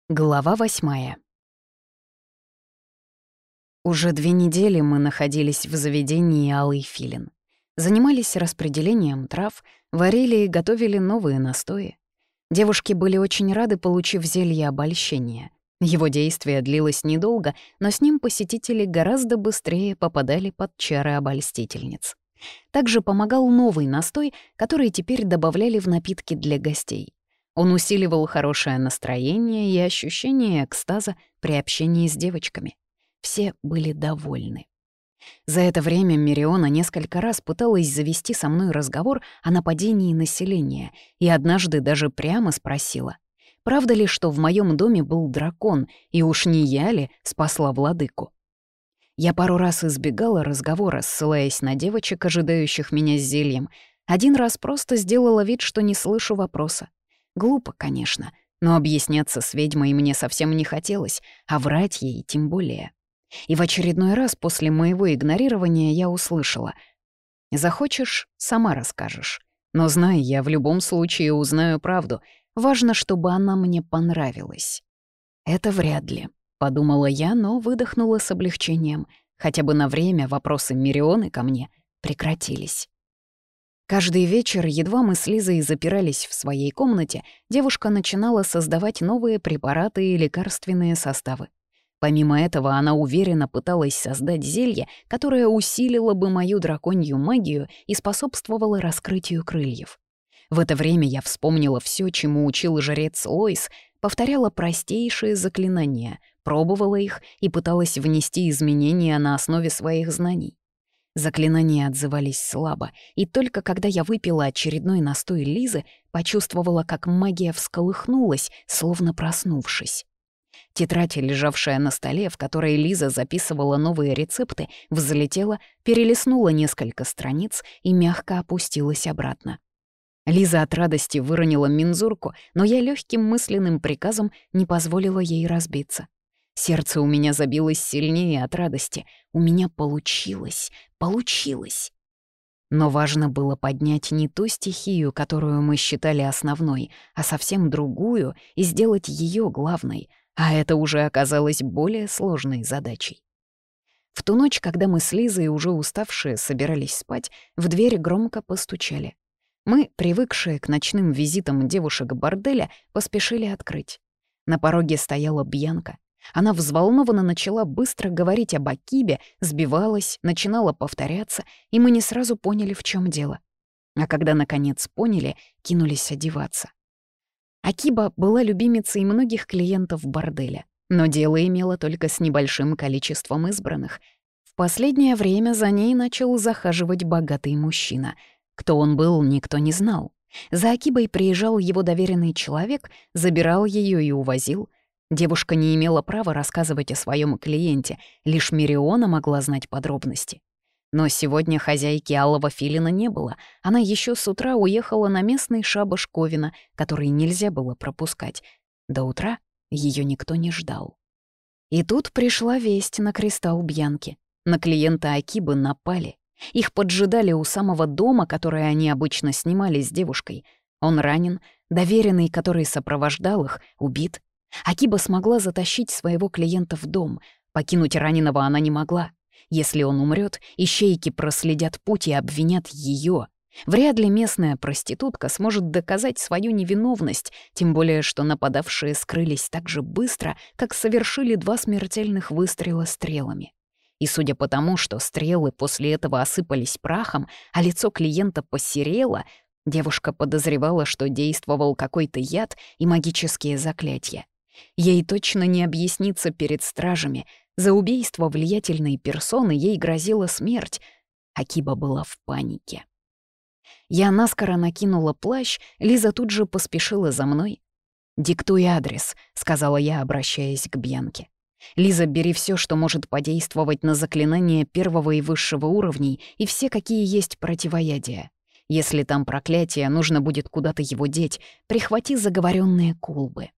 Глава 8. Уже 2 недели мы находились в заведении «Алый филин». Занимались распределением трав, варили и готовили новые настои. Девушки были очень рады, получив зелье обольщения. Его действие длилось недолго, но с ним посетители гораздо быстрее попадали под чары обольстительниц. Также помогал новый настой, который теперь добавляли в напитки для гостей. Он усиливал хорошее настроение и ощущение экстаза при общении с девочками. Все были довольны. За это время Мириона несколько раз пыталась завести со мной разговор о нападении населения и однажды даже прямо спросила, правда ли, что в моем доме был дракон, и уж не я ли спасла владыку. Я пару раз избегала разговора, ссылаясь на девочек, ожидающих меня с зельем. Один раз просто сделала вид, что не слышу вопроса. Глупо, конечно, но объясняться с ведьмой мне совсем не хотелось, а врать ей тем более. И в очередной раз после моего игнорирования я услышала: «Захочешь — сама расскажешь. Но знай, я в любом случае узнаю правду. Важно, чтобы она мне понравилась». «Это вряд ли», — подумала я, но выдохнула с облегчением. Хотя бы на время вопросы Мирионы ко мне прекратились. Каждый вечер, едва мы с Лизой запирались в своей комнате, девушка начинала создавать новые препараты и лекарственные составы. Помимо этого, она уверенно пыталась создать зелье, которое усилило бы мою драконью магию и способствовало раскрытию крыльев. В это время я вспомнила все, чему учил жрец Лойс, повторяла простейшие заклинания, пробовала их и пыталась внести изменения на основе своих знаний. Заклинания отзывались слабо, и только когда я выпила очередной настой Лизы, почувствовала, как магия всколыхнулась, словно проснувшись. Тетрадь, лежавшая на столе, в которой Лиза записывала новые рецепты, взлетела, перелистнула несколько страниц и мягко опустилась обратно. Лиза от радости выронила мензурку, но я легким мысленным приказом не позволила ей разбиться. Сердце у меня забилось сильнее от радости. У меня получилось. Но важно было поднять не ту стихию, которую мы считали основной, а совсем другую и сделать ее главной, а это уже оказалось более сложной задачей. В ту ночь, когда мы с Лизой, уже уставшие, собирались спать, в дверь громко постучали. Мы, привыкшие к ночным визитам девушек борделя, поспешили открыть. На пороге стояла Бьянка. Она взволнованно начала быстро говорить об Акибе, сбивалась, начинала повторяться, и мы не сразу поняли, в чем дело. А когда, наконец, поняли, кинулись одеваться. Акиба была любимицей многих клиентов борделя, но дело имело только с небольшим количеством избранных. В последнее время за ней начал захаживать богатый мужчина. Кто он был, никто не знал. За Акибой приезжал его доверенный человек, забирал ее и увозил. Девушка не имела права рассказывать о своем клиенте, лишь Мириона могла знать подробности. Но сегодня хозяйки Алого Филина не было, она еще с утра уехала на местный шабаш Ковина, который нельзя было пропускать. До утра ее никто не ждал. И тут пришла весть на кристалл Бьянки. На клиента Акибы напали. Их поджидали у самого дома, который они обычно снимали с девушкой. Он ранен, доверенный, который сопровождал их, убит. Акиба смогла затащить своего клиента в дом. Покинуть раненого она не могла. Если он умрет, ищейки проследят путь и обвинят ее. Вряд ли местная проститутка сможет доказать свою невиновность, тем более что нападавшие скрылись так же быстро, как совершили 2 смертельных выстрела стрелами. И судя по тому, что стрелы после этого осыпались прахом, а лицо клиента посерело, девушка подозревала, что действовал какой-то яд и магические заклятия. Ей точно не объясниться перед стражами. За убийство влиятельной персоны ей грозила смерть. Акиба была в панике. Я наскоро накинула плащ, Лиза тут же поспешила за мной. «Диктуй адрес», — сказала я, обращаясь к Бьянке. «Лиза, бери все, что может подействовать на заклинания 1-го и высшего уровней, и все, какие есть противоядия. Если там проклятие, нужно будет куда-то его деть. Прихвати заговоренные кулбы».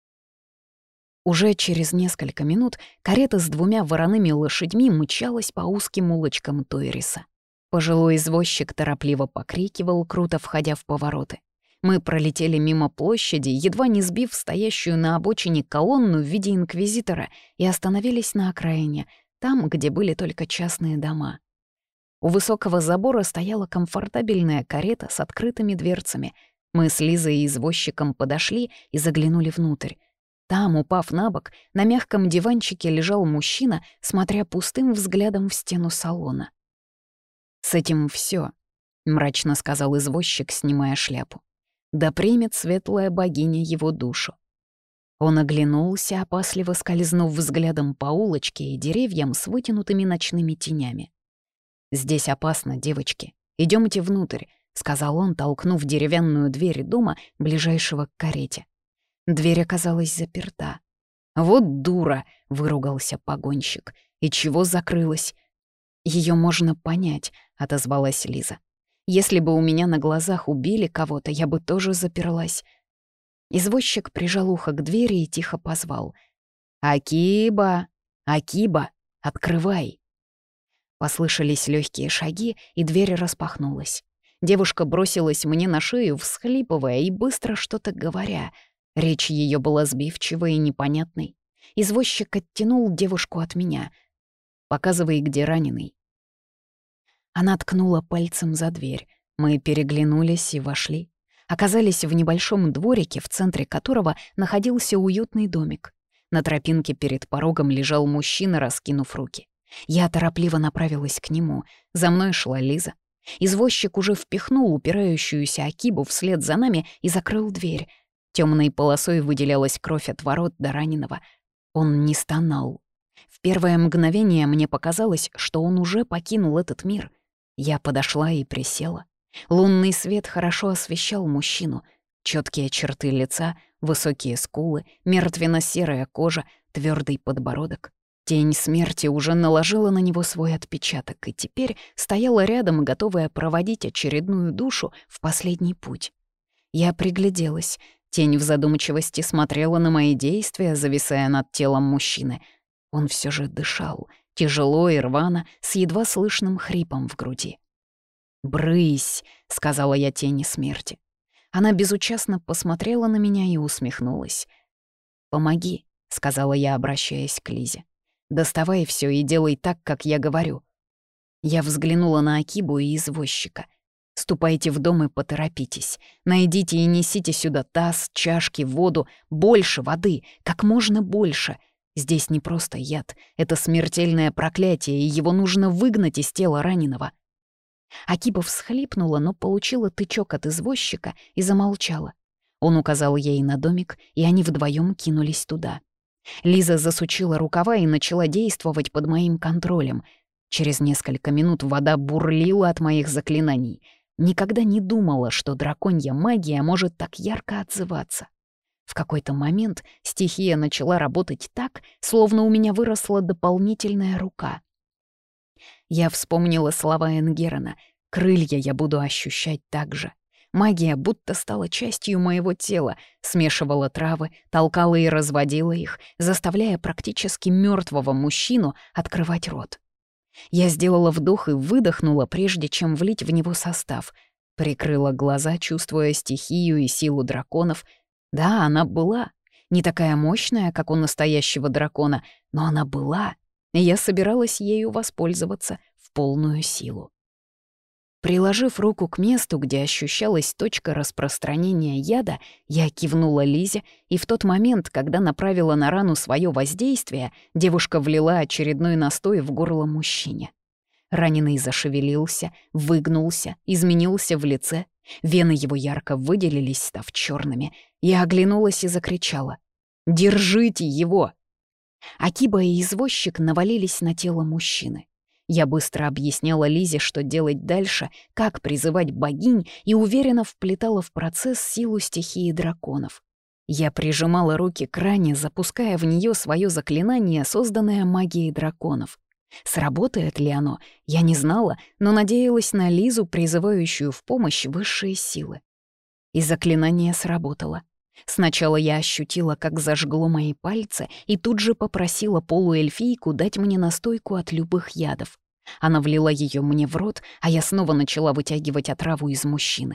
Уже через несколько минут карета с 2 вороными лошадьми мчалась по узким улочкам Тойриса. Пожилой извозчик торопливо покрикивал, круто входя в повороты. Мы пролетели мимо площади, едва не сбив стоящую на обочине колонну в виде инквизитора, и остановились на окраине, там, где были только частные дома. У высокого забора стояла комфортабельная карета с открытыми дверцами. Мы с Лизой и извозчиком подошли и заглянули внутрь. Там, упав на бок, на мягком диванчике лежал мужчина, смотря пустым взглядом в стену салона. «С этим все, мрачно сказал извозчик, снимая шляпу. «Да примет светлая богиня его душу». Он оглянулся, опасливо скользнув взглядом по улочке и деревьям с вытянутыми ночными тенями. «Здесь опасно, девочки. Идемте внутрь», — сказал он, толкнув деревянную дверь дома, ближайшего к карете. Дверь оказалась заперта. «Вот дура!» — выругался погонщик. «И чего закрылась?» «Её можно понять», — отозвалась Лиза. «Если бы у меня на глазах убили кого-то, я бы тоже заперлась». Извозчик прижал ухо к двери и тихо позвал. «Акиба! Акиба! Открывай!» Послышались легкие шаги, и дверь распахнулась. Девушка бросилась мне на шею, всхлипывая и быстро что-то говоря. Речь ее была сбивчивой и непонятной. Извозчик оттянул девушку от меня. «Показывай, где раненый». Она ткнула пальцем за дверь. Мы переглянулись и вошли. Оказались в небольшом дворике, в центре которого находился уютный домик. На тропинке перед порогом лежал мужчина, раскинув руки. Я торопливо направилась к нему. За мной шла Лиза. Извозчик уже впихнул упирающуюся Акибу вслед за нами и закрыл дверь. Темной полосой выделялась кровь от ворот до раненого. Он не стонал. В первое мгновение мне показалось, что он уже покинул этот мир. Я подошла и присела. Лунный свет хорошо освещал мужчину. Четкие черты лица, высокие скулы, мертвенно-серая кожа, твердый подбородок. Тень смерти уже наложила на него свой отпечаток и теперь стояла рядом, готовая проводить очередную душу в последний путь. Я пригляделась. Тень в задумчивости смотрела на мои действия, зависая над телом мужчины. Он все же дышал, тяжело и рвано, с едва слышным хрипом в груди. «Брысь», — сказала я тени смерти. Она безучастно посмотрела на меня и усмехнулась. «Помоги», — сказала я, обращаясь к Лизе. «Доставай все и делай так, как я говорю». Я взглянула на Акибу и извозчика. «Ступайте в дом и поторопитесь. Найдите и несите сюда таз, чашки, воду, больше воды, как можно больше. Здесь не просто яд, это смертельное проклятие, и его нужно выгнать из тела раненого». Акиба всхлипнула, но получила тычок от извозчика и замолчала. Он указал ей на домик, и они вдвоем кинулись туда. Лиза засучила рукава и начала действовать под моим контролем. Через несколько минут вода бурлила от моих заклинаний. Никогда не думала, что драконья магия может так ярко отзываться. В какой-то момент стихия начала работать так, словно у меня выросла дополнительная рука. Я вспомнила слова Энгерона. Крылья я буду ощущать так же. Магия будто стала частью моего тела, смешивала травы, толкала и разводила их, заставляя практически мертвого мужчину открывать рот. Я сделала вдох и выдохнула, прежде чем влить в него состав. Прикрыла глаза, чувствуя стихию и силу драконов. Да, она была. Не такая мощная, как у настоящего дракона, но она была, и я собиралась ею воспользоваться в полную силу. Приложив руку к месту, где ощущалась точка распространения яда, я кивнула Лизе, и в тот момент, когда направила на рану свое воздействие, девушка влила очередной настой в горло мужчине. Раненый зашевелился, выгнулся, изменился в лице. Вены его ярко выделились, став черными. Я оглянулась и закричала: «Держите его!» Акиба и извозчик навалились на тело мужчины. Я быстро объясняла Лизе, что делать дальше, как призывать богинь, и уверенно вплетала в процесс силу стихии драконов. Я прижимала руки к ране, запуская в нее свое заклинание, созданное магией драконов. Сработает ли оно, я не знала, но надеялась на Лизу, призывающую в помощь высшие силы. И заклинание сработало. Сначала я ощутила, как зажгло мои пальцы, и тут же попросила полуэльфийку дать мне настойку от любых ядов. Она влила ее мне в рот, а я снова начала вытягивать отраву из мужчины.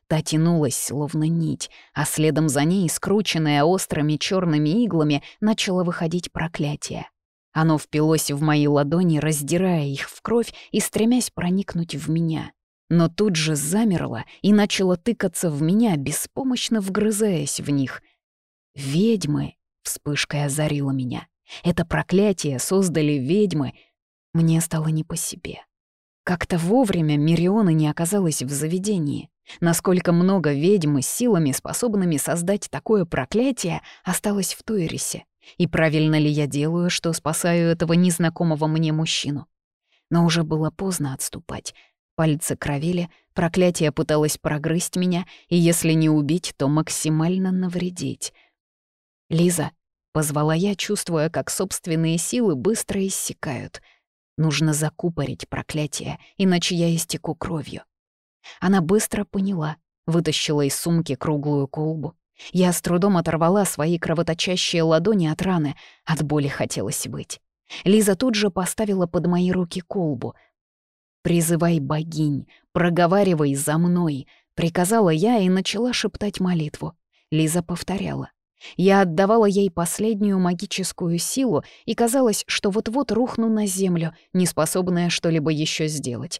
Та тянулась, словно нить, а следом за ней, скрученное острыми черными иглами, начало выходить проклятие. Оно впилось в мои ладони, раздирая их в кровь и стремясь проникнуть в меня. Но тут же замерло и начало тыкаться в меня, беспомощно вгрызаясь в них. «Ведьмы!» — вспышкой озарила меня. «Это проклятие создали ведьмы!» Мне стало не по себе. Как-то вовремя Мириона не оказалась в заведении. Насколько много ведьм с силами, способными создать такое проклятие, осталось в Тойрисе. И правильно ли я делаю, что спасаю этого незнакомого мне мужчину? Но уже было поздно отступать. Пальцы кровили, проклятие пыталось прогрызть меня, и если не убить, то максимально навредить. «Лиза», — позвала я, чувствуя, как собственные силы быстро иссякают. «Нужно закупорить проклятие, иначе я истеку кровью». Она быстро поняла, вытащила из сумки круглую колбу. Я с трудом оторвала свои кровоточащие ладони от раны, от боли хотелось выть. Лиза тут же поставила под мои руки колбу. «Призывай богинь, проговаривай за мной», — приказала я и начала шептать молитву. Лиза повторяла. Я отдавала ей последнюю магическую силу, и казалось, что вот-вот рухну на землю, неспособная что-либо еще сделать.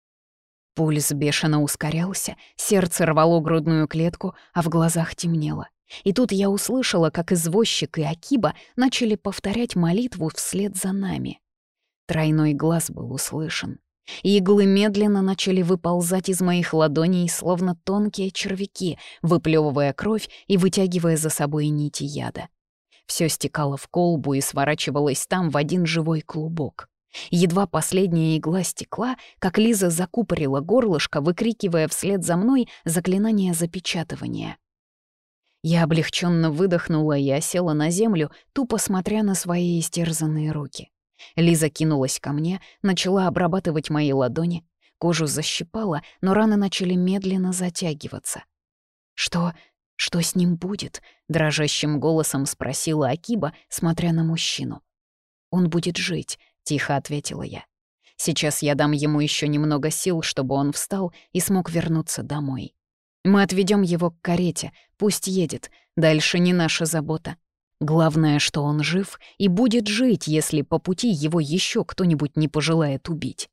Пульс бешено ускорялся, сердце рвало грудную клетку, а в глазах темнело. И тут я услышала, как извозчик и Акиба начали повторять молитву вслед за нами. Тройной глаз был услышан. Иглы медленно начали выползать из моих ладоней, словно тонкие червяки, выплевывая кровь и вытягивая за собой нити яда. Все стекало в колбу и сворачивалось там в один живой клубок. Едва последняя игла стекла, как Лиза закупорила горлышко, выкрикивая вслед за мной заклинание запечатывания. Я облегченно выдохнула и осела на землю, тупо смотря на свои истерзанные руки. Лиза кинулась ко мне, начала обрабатывать мои ладони. Кожу защипала, но раны начали медленно затягиваться. «Что с ним будет?» — дрожащим голосом спросила Акиба, смотря на мужчину. «Он будет жить», — тихо ответила я. «Сейчас я дам ему еще немного сил, чтобы он встал и смог вернуться домой. Мы отведем его к карете, пусть едет, дальше не наша забота. Главное, что он жив и будет жить, если по пути его еще кто-нибудь не пожелает убить».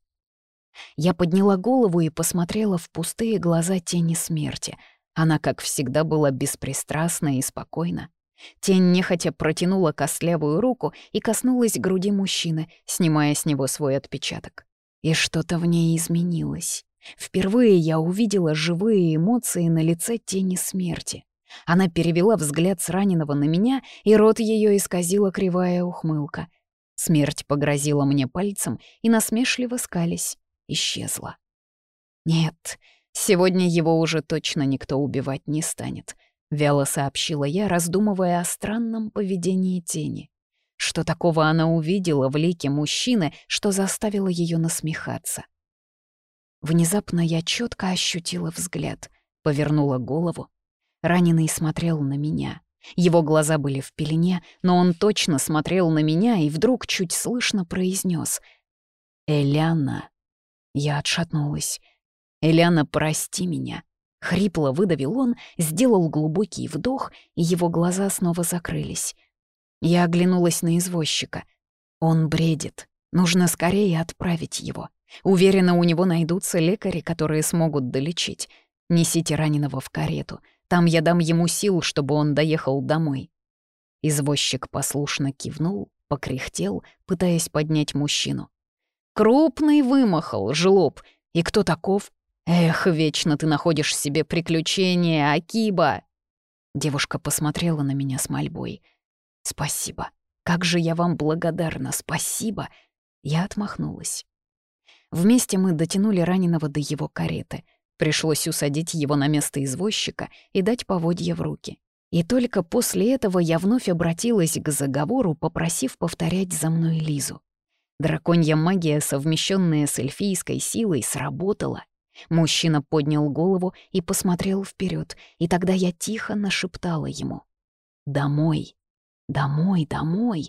Я подняла голову и посмотрела в пустые глаза тени смерти. Она, как всегда, была беспристрастна и спокойна. Тень нехотя протянула костлявую руку и коснулась груди мужчины, снимая с него свой отпечаток. И что-то в ней изменилось. Впервые я увидела живые эмоции на лице тени смерти. Она перевела взгляд с раненого на меня, и рот ее исказила кривая ухмылка. Смерть погрозила мне пальцем и, насмешливо скались, исчезла. «Нет, сегодня его уже точно никто убивать не станет», — вяло сообщила я, раздумывая о странном поведении тени. Что такого она увидела в лике мужчины, что заставило ее насмехаться? Внезапно я четко ощутила взгляд, повернула голову. Раненый смотрел на меня. Его глаза были в пелене, но он точно смотрел на меня и вдруг чуть слышно произнес: «Элиана». Я отшатнулась. «Элиана, прости меня». Хрипло выдавил он, сделал глубокий вдох, и его глаза снова закрылись. Я оглянулась на извозчика. Он бредит. Нужно скорее отправить его. Уверена, у него найдутся лекари, которые смогут долечить. Несите раненого в карету. Там я дам ему сил, чтобы он доехал домой». Извозчик послушно кивнул, покряхтел, пытаясь поднять мужчину. «Крупный вымахал, жлоб. И кто таков? Эх, вечно ты находишь себе приключения, Акиба!» Девушка посмотрела на меня с мольбой. «Спасибо. Как же я вам благодарна, спасибо!» Я отмахнулась. Вместе мы дотянули раненого до его кареты. Пришлось усадить его на место извозчика и дать поводья в руки. И только после этого я вновь обратилась к заговору, попросив повторять за мной Лизу. Драконья магия, совмещенная с эльфийской силой, сработала. Мужчина поднял голову и посмотрел вперед, и тогда я тихо нашептала ему: «Домой! Домой, домой!»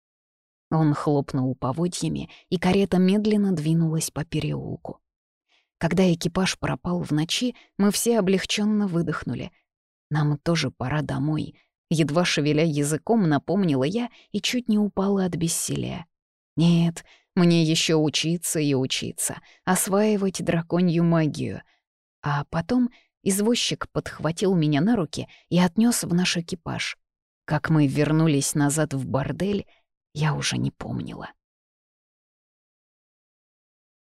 Он хлопнул поводьями, и карета медленно двинулась по переулку. Когда экипаж пропал в ночи, мы все облегченно выдохнули. Нам тоже пора домой. Едва шевеля языком, напомнила я и чуть не упала от бессилия. Нет, мне еще учиться и учиться, осваивать драконью магию. А потом извозчик подхватил меня на руки и отнес в наш экипаж. Как мы вернулись назад в бордель, я уже не помнила.